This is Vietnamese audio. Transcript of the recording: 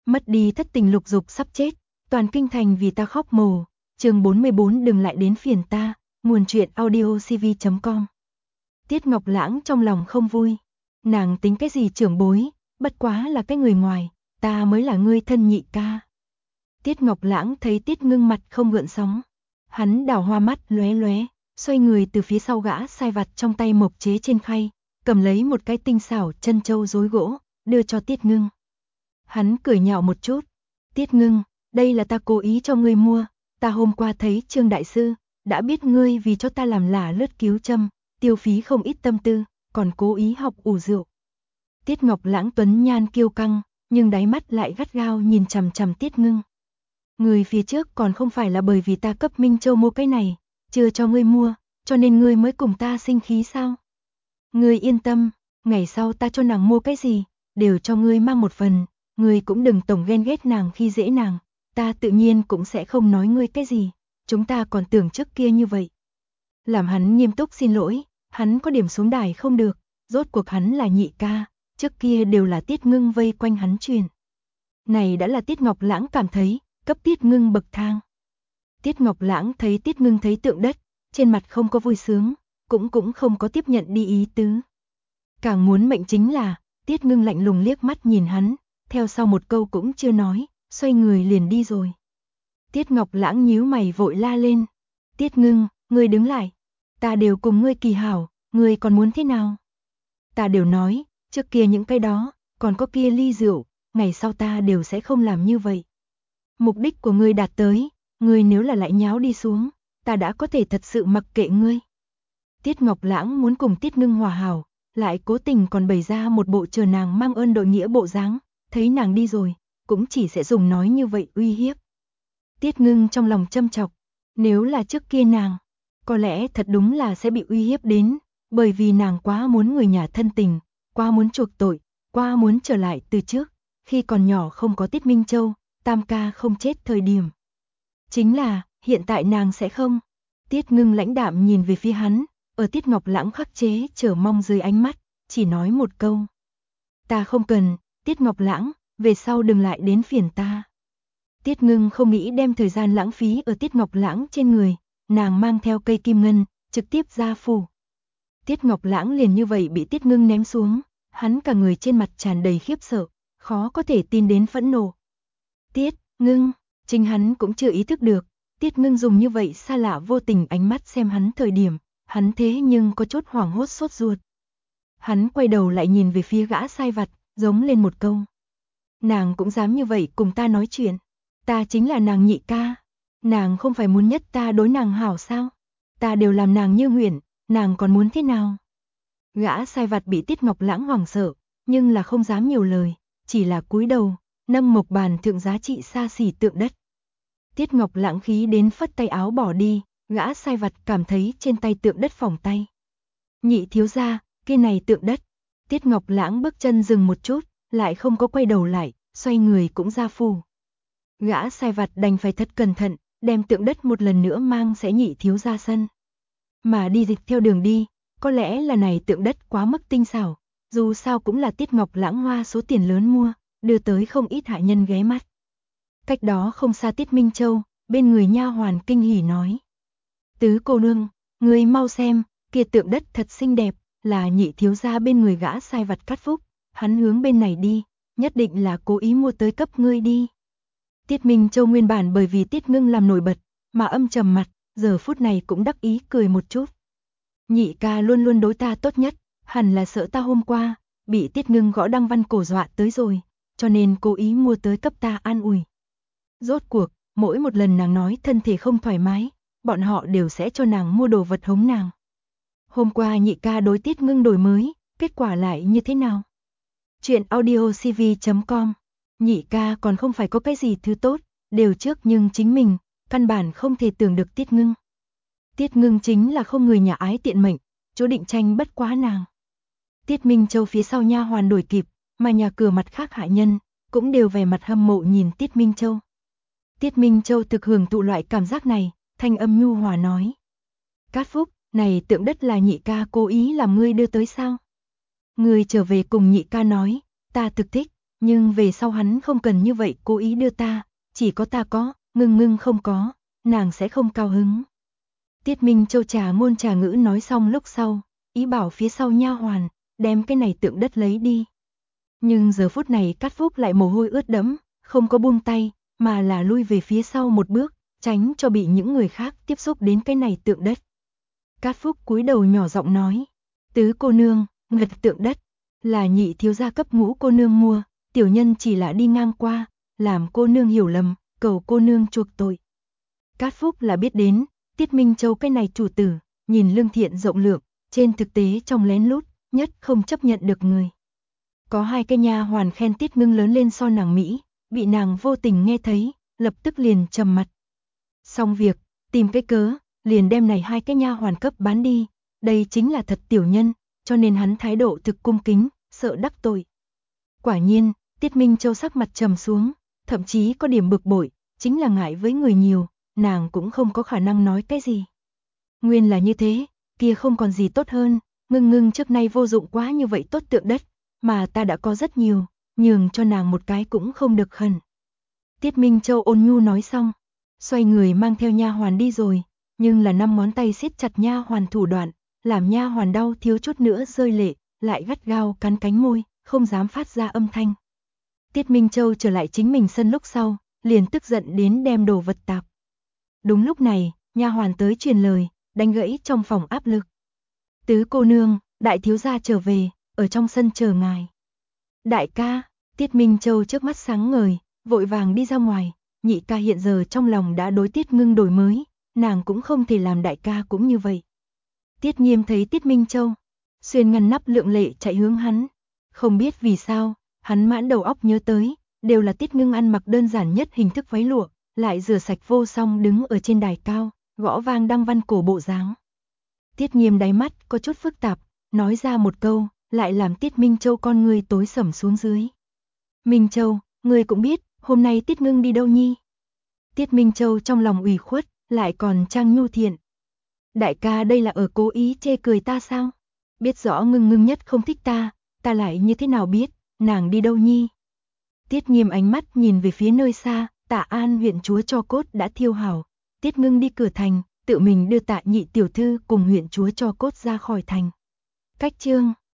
Mất đi thất tình lục dục sắp chết, toàn kinh thành vì ta khóc mồ. Chương 44 đừng lại đến phiền ta, nguồn truyện audiocv.com. Tiết Ngọc Lãng trong lòng không vui. Nàng tính cái gì trưởng bối, bất quá là cái người ngoài, ta mới là ngươi thân nhị ca. Tiết Ngọc Lãng thấy Tiết Ngưng mặt không gợn sóng. Hắn đảo hoa mắt lóe lóe, xoay người từ phía sau gã sai vặt trong tay mộc chế trên khay, cầm lấy một cái tinh xảo chân châu rối gỗ, đưa cho Tiết Ngưng. Hắn cười nhạo một chút. Tiết Ngưng, đây là ta cố ý cho ngươi mua, ta hôm qua thấy Trương Đại Sư, đã biết ngươi vì cho ta làm lả lướt cứu châm, tiêu phí không ít tâm tư, còn cố ý học ủ rượu. Tiết Ngọc Lãng tuấn nhan kiêu căng, nhưng đáy mắt lại gắt gao nhìn chằm chằm Tiết Ngưng. Người phía trước còn không phải là bởi vì ta cấp Minh Châu mua cái này, chưa cho ngươi mua, cho nên ngươi mới cùng ta sinh khí sao? Ngươi yên tâm, ngày sau ta cho nàng mua cái gì, đều cho ngươi mang một phần, ngươi cũng đừng tổng ghen ghét nàng khi dễ nàng, ta tự nhiên cũng sẽ không nói ngươi cái gì, chúng ta còn tưởng trước kia như vậy. Làm hắn nghiêm túc xin lỗi, hắn có điểm xuống đài không được, rốt cuộc hắn là nhị ca, trước kia đều là Tiết Ngưng vây quanh hắn truyền. Này đã là Tiết Ngọc Lãng cảm thấy, cấp Tiết Ngưng bậc thang. Tiết Ngọc Lãng thấy Tiết Ngưng thấy tượng đất, trên mặt không có vui sướng, cũng không có tiếp nhận đi ý tứ. Càng muốn mệnh chính là, Tiết Ngưng lạnh lùng liếc mắt nhìn hắn, theo sau một câu cũng chưa nói, xoay người liền đi rồi. Tiết Ngọc Lãng nhíu mày vội la lên. Tiết Ngưng, ngươi đứng lại. Ta đều cùng ngươi kỳ hảo, ngươi còn muốn thế nào? Ta đều nói, trước kia những cái đó, còn có kia ly rượu, ngày sau ta đều sẽ không làm như vậy. Mục đích của ngươi đạt tới, ngươi nếu là lại nháo đi xuống, ta đã có thể thật sự mặc kệ ngươi. Tiết Ngọc Lãng muốn cùng Tiết Ngưng hòa hảo, lại cố tình còn bày ra một bộ chờ nàng mang ơn đội nghĩa bộ dáng, thấy nàng đi rồi, cũng chỉ sẽ dùng nói như vậy uy hiếp. Tiết Ngưng trong lòng châm chọc, nếu là trước kia nàng, có lẽ thật đúng là sẽ bị uy hiếp đến, bởi vì nàng quá muốn người nhà thân tình, quá muốn chuộc tội, quá muốn trở lại từ trước, khi còn nhỏ không có Tiết Minh Châu, tam ca không chết thời điểm. Chính là, hiện tại nàng sẽ không. Tiết Ngưng lãnh đạm nhìn về phía hắn, ở Tiết Ngọc Lãng khắc chế chờ mong dưới ánh mắt, chỉ nói một câu. Ta không cần, Tiết Ngọc Lãng, về sau đừng lại đến phiền ta. Tiết Ngưng không nghĩ đem thời gian lãng phí ở Tiết Ngọc Lãng trên người, nàng mang theo cây kim ngân, trực tiếp ra phủ. Tiết Ngọc Lãng liền như vậy bị Tiết Ngưng ném xuống, hắn cả người trên mặt tràn đầy khiếp sợ, khó có thể tin đến phẫn nộ. Tiết Ngưng, chính hắn cũng chưa ý thức được, Tiết Ngưng dùng như vậy xa lạ vô tình ánh mắt xem hắn thời điểm, hắn thế nhưng có chút hoảng hốt sốt ruột. Hắn quay đầu lại nhìn về phía gã sai vặt, giống lên một câu. Nàng cũng dám như vậy cùng ta nói chuyện, ta chính là nàng nhị ca, nàng không phải muốn nhất ta đối nàng hảo sao, ta đều làm nàng như nguyện, nàng còn muốn thế nào? Gã sai vặt bị Tiết Ngọc Lãng hoảng sợ, nhưng là không dám nhiều lời, chỉ là cúi đầu, nâng mộc bàn thượng giá trị xa xỉ tượng đất. Tiết Ngọc Lãng khí đến phất tay áo bỏ đi, gã sai vặt cảm thấy trên tay tượng đất phỏng tay. Nhị thiếu gia, kia này tượng đất. Tiết Ngọc Lãng bước chân dừng một chút, lại không có quay đầu lại, xoay người cũng ra phủ. Gã sai vặt đành phải thật cẩn thận, đem tượng đất một lần nữa mang sẽ nhị thiếu gia sân. Mà đi dịch theo đường đi, có lẽ là này tượng đất quá mức tinh xảo, dù sao cũng là Tiết Ngọc Lãng hoa số tiền lớn mua, đưa tới không ít hạ nhân ghé mắt. Cách đó không xa Tiết Minh Châu, bên người nha hoàn kinh hỉ nói. Tứ cô nương, người mau xem, kia tượng đất thật xinh đẹp, là nhị thiếu gia bên người gã sai vặt cắt phúc, hắn hướng bên này đi, nhất định là cố ý mua tới cấp ngươi đi. Tiết Minh Châu nguyên bản bởi vì Tiết Ngưng làm nổi bật, mà âm trầm mặt, giờ phút này cũng đắc ý cười một chút. Nhị ca luôn luôn đối ta tốt nhất, hẳn là sợ ta hôm qua, bị Tiết Ngưng gõ đăng văn cổ dọa tới rồi, cho nên cố ý mua tới cấp ta an ủi. Rốt cuộc, mỗi một lần nàng nói thân thể không thoải mái, bọn họ đều sẽ cho nàng mua đồ vật hống nàng. Hôm qua nhị ca đối Tiết Ngưng đổi mới, kết quả lại như thế nào? Chuyện audiocv.com. Nhị ca còn không phải có cái gì thứ tốt, đều trước nhưng chính mình, căn bản không thể tưởng được Tiết Ngưng. Tiết Ngưng chính là không người nhà ái tiện mệnh, chỗ định tranh bất quá nàng. Tiết Minh Châu phía sau nha hoàn đuổi kịp, mà nhà cửa mặt khác hạ nhân, cũng đều vẻ mặt hâm mộ nhìn Tiết Minh Châu. Tiết Minh Châu thực hưởng thụ loại cảm giác này, thanh âm nhu hòa nói. Cát Phúc, này tượng đất là nhị ca cố ý làm ngươi đưa tới sao? Ngươi trở về cùng nhị ca nói, ta thực thích, nhưng về sau hắn không cần như vậy cố ý đưa ta, chỉ có ta có, Ngưng Ngưng không có, nàng sẽ không cao hứng. Tiết Minh Châu trà ngôn trà ngữ nói xong lúc sau, ý bảo phía sau nha hoàn, đem cái này tượng đất lấy đi. Nhưng giờ phút này Cát Phúc lại mồ hôi ướt đẫm, không có buông tay, mà là lui về phía sau một bước, tránh cho bị những người khác tiếp xúc đến cái này tượng đất. Cát Phúc cúi đầu nhỏ giọng nói, tứ cô nương, ngật tượng đất, là nhị thiếu gia cấp Ngũ cô nương mua, tiểu nhân chỉ là đi ngang qua, làm cô nương hiểu lầm, cầu cô nương chuộc tội. Cát Phúc là biết đến, Tiết Minh Châu cái này chủ tử, nhìn lương thiện rộng lượng, trên thực tế trong lén lút, nhất không chấp nhận được người. Có hai cái nha hoàn khen Tiết Ngưng lớn lên so nàng Mỹ, bị nàng vô tình nghe thấy, lập tức liền trầm mặt. Xong việc, tìm cái cớ, liền đem này hai cái nha hoàn cấp bán đi, đây chính là thật tiểu nhân, cho nên hắn thái độ thực cung kính, sợ đắc tội. Quả nhiên, Tiết Minh Châu sắc mặt trầm xuống, thậm chí có điểm bực bội, chính là ngại với người nhiều, nàng cũng không có khả năng nói cái gì. Nguyên là như thế, kia không còn gì tốt hơn, Ngưng Ngưng trước nay vô dụng quá như vậy tốt tượng đất, mà ta đã có rất nhiều, nhường cho nàng một cái cũng không được khẩn. Tiết Minh Châu ôn nhu nói xong, xoay người mang theo nha hoàn đi rồi, nhưng là 5 ngón tay siết chặt nha hoàn thủ đoạn, làm nha hoàn đau thiếu chút nữa rơi lệ, lại gắt gao cắn cánh môi, không dám phát ra âm thanh. Tiết Minh Châu trở lại chính mình sân lúc sau, liền tức giận đến đem đồ vật tạp. Đúng lúc này, nha hoàn tới truyền lời, đánh gãy trong phòng áp lực. Tứ cô nương, đại thiếu gia trở về, ở trong sân chờ ngài. Đại ca, Tiết Minh Châu trước mắt sáng ngời, vội vàng đi ra ngoài, nhị ca hiện giờ trong lòng đã đối Tiết Ngưng đổi mới, nàng cũng không thể làm đại ca cũng như vậy. Tiết Nghiêm thấy Tiết Minh Châu, xuyên ngăn nắp lượng lệ chạy hướng hắn, không biết vì sao, hắn mãn đầu óc nhớ tới, đều là Tiết Ngưng ăn mặc đơn giản nhất hình thức váy lụa, lại rửa sạch vô song đứng ở trên đài cao, gõ vang đăng văn cổ bộ dáng. Tiết Nghiêm đáy mắt có chút phức tạp, nói ra một câu, lại làm Tiết Minh Châu con ngươi tối sầm xuống dưới. Minh Châu, ngươi cũng biết, hôm nay Tiết Ngưng đi đâu nhi? Tiết Minh Châu trong lòng ủy khuất, lại còn trang nhu thiện. Đại ca đây là ở cố ý chê cười ta sao? Biết rõ Ngưng Ngưng nhất không thích ta lại như thế nào biết, nàng đi đâu nhi? Tiết Nghiêm ánh mắt nhìn về phía nơi xa, Tạ An huyện chúa cho cốt đã thiêu hảo. Tiết Ngưng đi cửa thành, tự mình đưa Tạ nhị tiểu thư cùng huyện chúa cho cốt ra khỏi thành. Cách chương